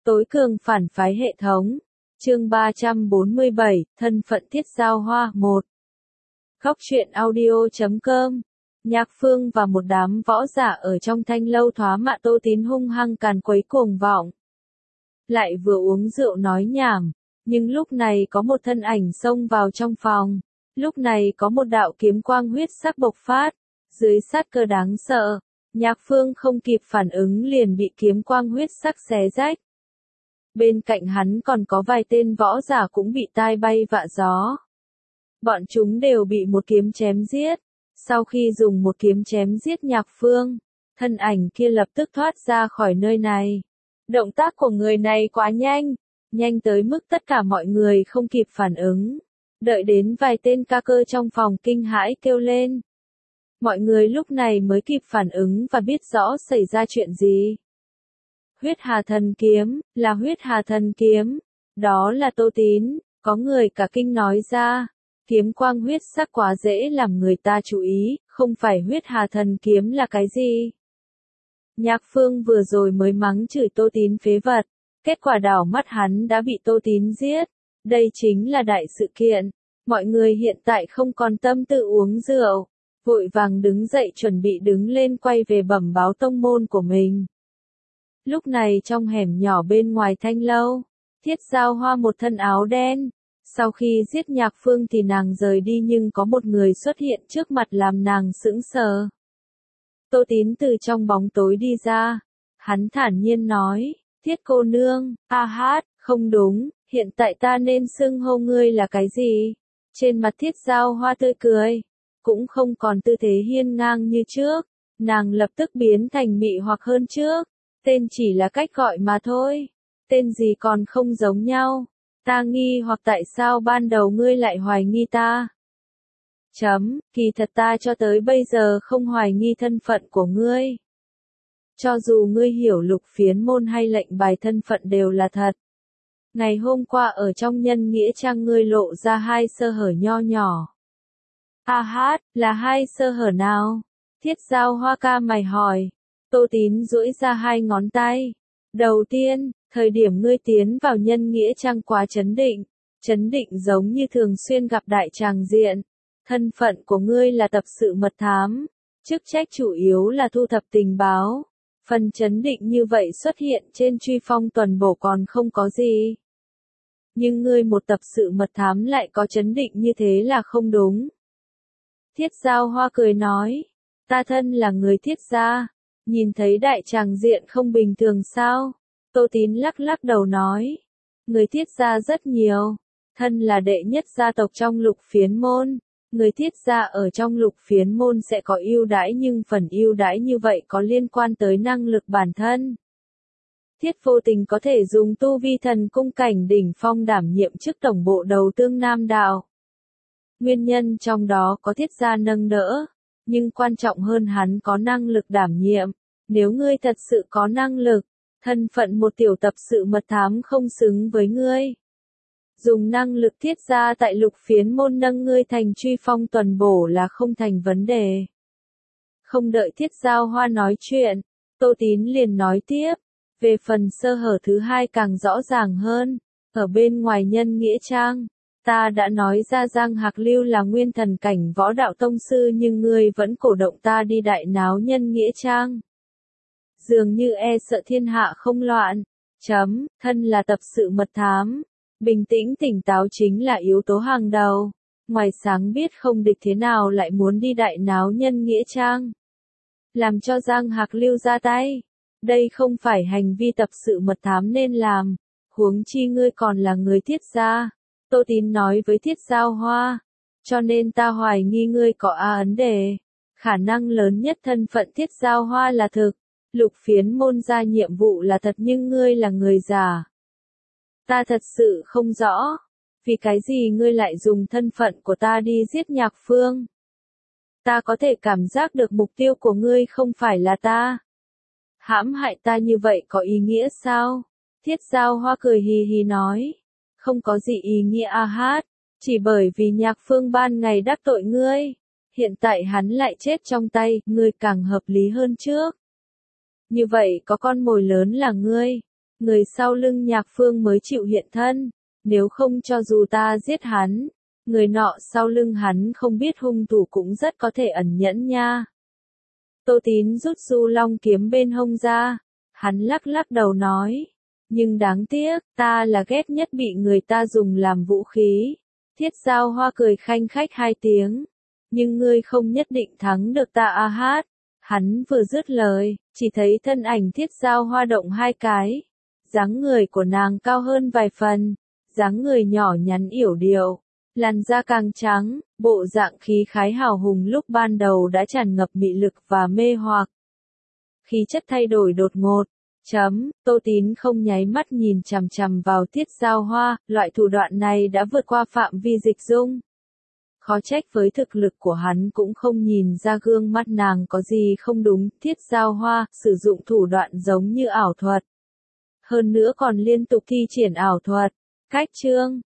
Tối cường phản phái hệ thống. Chương 347, thân phận Thiết Giao Hoa 1. Góc truyện audio.com. Nhạc Phương và một đám võ giả ở trong thanh lâu thoá mạ Tô Tín hung hăng càn quấy cuồng vọng. Lại vừa uống rượu nói nhảm, nhưng lúc này có một thân ảnh xông vào trong phòng. Lúc này có một đạo kiếm quang huyết sắc bộc phát, dưới sát cơ đáng sợ. Nhạc Phương không kịp phản ứng liền bị kiếm quang huyết sắc xé rách. Bên cạnh hắn còn có vài tên võ giả cũng bị tai bay vạ gió. Bọn chúng đều bị một kiếm chém giết. Sau khi dùng một kiếm chém giết Nhạc Phương, thân ảnh kia lập tức thoát ra khỏi nơi này. Động tác của người này quá nhanh, nhanh tới mức tất cả mọi người không kịp phản ứng. Đợi đến vài tên ca cơ trong phòng kinh hãi kêu lên. Mọi người lúc này mới kịp phản ứng và biết rõ xảy ra chuyện gì. Huyết Hà Thần Kiếm, là Huyết Hà Thần Kiếm. Đó là Tô Tín, có người cả kinh nói ra. Kiếm quang huyết sắc quá dễ làm người ta chú ý, không phải Huyết Hà Thần Kiếm là cái gì. Nhạc Phương vừa rồi mới mắng chửi Tô Tín phế vật, kết quả đảo mắt hắn đã bị Tô Tín giết. Đây chính là đại sự kiện. Mọi người hiện tại không còn tâm tư uống rượu, vội vàng đứng dậy chuẩn bị đứng lên quay về bẩm báo tông môn của mình. Lúc này trong hẻm nhỏ bên ngoài thanh lâu, Thiết Giao Hoa một thân áo đen. Sau khi giết Nhạc Phương thì nàng rời đi nhưng có một người xuất hiện trước mặt làm nàng sững sờ. Tô Tín từ trong bóng tối đi ra. Hắn thản nhiên nói, Thiết cô nương, không đúng, hiện tại ta nên xưng hô ngươi là cái gì? Trên mặt Thiết Giao Hoa tươi cười, cũng không còn tư thế hiên ngang như trước. Nàng lập tức biến thành mị hoặc hơn trước. Tên chỉ là cách gọi mà thôi. Tên gì còn không giống nhau. Ta nghi hoặc tại sao ban đầu ngươi lại hoài nghi ta. Kỳ thật ta cho tới bây giờ không hoài nghi thân phận của ngươi. Cho dù ngươi hiểu Lục Phiến Môn hay lệnh bài thân phận đều là thật. Ngày hôm qua ở trong Nhân Nghĩa Trang ngươi lộ ra hai sơ hở nho nhỏ. Là hai sơ hở nào? Thiết Giao Hoa ca mày hỏi. Tô Tín duỗi ra hai ngón tay. Đầu tiên, thời điểm ngươi tiến vào Nhân Nghĩa Trang quá chấn định giống như thường xuyên gặp đại tràng diện. Thân phận của ngươi là tập sự mật thám, chức trách chủ yếu là thu thập tình báo. Phần chấn định như vậy xuất hiện trên truy phong tuần bổ còn không có gì. Nhưng ngươi một tập sự mật thám lại có chấn định như thế là không đúng. Thiết Giao Hoa cười nói, ta thân là người Thiết gia, nhìn thấy đại tràng diện không bình thường sao? Tô Tín lắc lắc đầu nói, người Thiết gia rất nhiều, thân là đệ nhất gia tộc trong Lục Phiến Môn, người Thiết gia ở trong Lục Phiến Môn sẽ có ưu đãi nhưng phần ưu đãi như vậy có liên quan tới năng lực bản thân. Thiết Vô Tình có thể dùng tu vi thần cung cảnh đỉnh phong đảm nhiệm chức tổng bộ đầu tương Nam Đạo. Nguyên nhân trong đó có Thiết gia nâng đỡ, nhưng quan trọng hơn hắn có năng lực đảm nhiệm. Nếu ngươi thật sự có năng lực, thân phận một tiểu tập sự mật thám không xứng với ngươi. Dùng năng lực Thiết gia tại Lục Phiến Môn nâng ngươi thành truy phong tuần bổ là không thành vấn đề. Không đợi Thiết Giao Hoa nói chuyện, Tô Tín liền nói tiếp. Về phần sơ hở thứ hai càng rõ ràng hơn. Ở bên ngoài Nhân Nghĩa Trang, ta đã nói ra Giang Hạc Lưu là nguyên thần cảnh võ đạo tông sư nhưng ngươi vẫn cổ động ta đi đại náo Nhân Nghĩa Trang. Dường như e sợ thiên hạ không loạn. Thân là tập sự mật thám. Bình tĩnh tỉnh táo chính là yếu tố hàng đầu. Ngoài sáng biết không địch thế nào lại muốn đi đại náo Nhân Nghĩa Trang. Làm cho Giang Hạc Lưu ra tay. Đây không phải hành vi tập sự mật thám nên làm. Huống chi ngươi còn là người Thiết gia. Tô Tín nói với Thiết Giao Hoa. Cho nên ta hoài nghi ngươi có vấn đề. Khả năng lớn nhất thân phận Thiết Giao Hoa là thực. Lục Phiến Môn ra nhiệm vụ là thật nhưng ngươi là người giả. Ta thật sự không rõ. Vì cái gì ngươi lại dùng thân phận của ta đi giết Nhạc Phương? Ta có thể cảm giác được mục tiêu của ngươi không phải là ta. Hãm hại ta như vậy có ý nghĩa sao? Thiết Giao Hoa cười hì hì nói. Không có gì ý nghĩa chỉ bởi vì Nhạc Phương ban ngày đắc tội ngươi. Hiện tại hắn lại chết trong tay, ngươi càng hợp lý hơn trước. Như vậy có con mồi lớn là ngươi. người sau lưng Nhạc Phương mới chịu hiện thân, nếu không cho dù ta giết hắn, người nọ sau lưng hắn không biết hung thủ cũng rất có thể ẩn nhẫn nha. Tô Tín rút Du Long kiếm bên hông ra, hắn lắc lắc đầu nói, nhưng đáng tiếc, ta là ghét nhất bị người ta dùng làm vũ khí. Thiết Giao Hoa cười khanh khách hai tiếng, nhưng ngươi không nhất định thắng được ta a hát. Hắn vừa dứt lời, chỉ thấy thân ảnh Thiết Giao Hoa động hai cái, dáng người của nàng cao hơn vài phần, dáng người nhỏ nhắn yểu điệu, làn da càng trắng, bộ dạng khí khái hào hùng lúc ban đầu đã tràn ngập mị lực và mê hoặc. Khí chất thay đổi đột ngột. Tô Tín không nháy mắt nhìn chằm chằm vào Thiết Giao Hoa, loại thủ đoạn này đã vượt qua phạm vi Dịch Dung. Khó trách với thực lực của hắn cũng không nhìn ra gương mắt nàng có gì không đúng. Thiết Giao Hoa sử dụng thủ đoạn giống như ảo thuật. Hơn nữa còn liên tục thi triển ảo thuật. Cách chương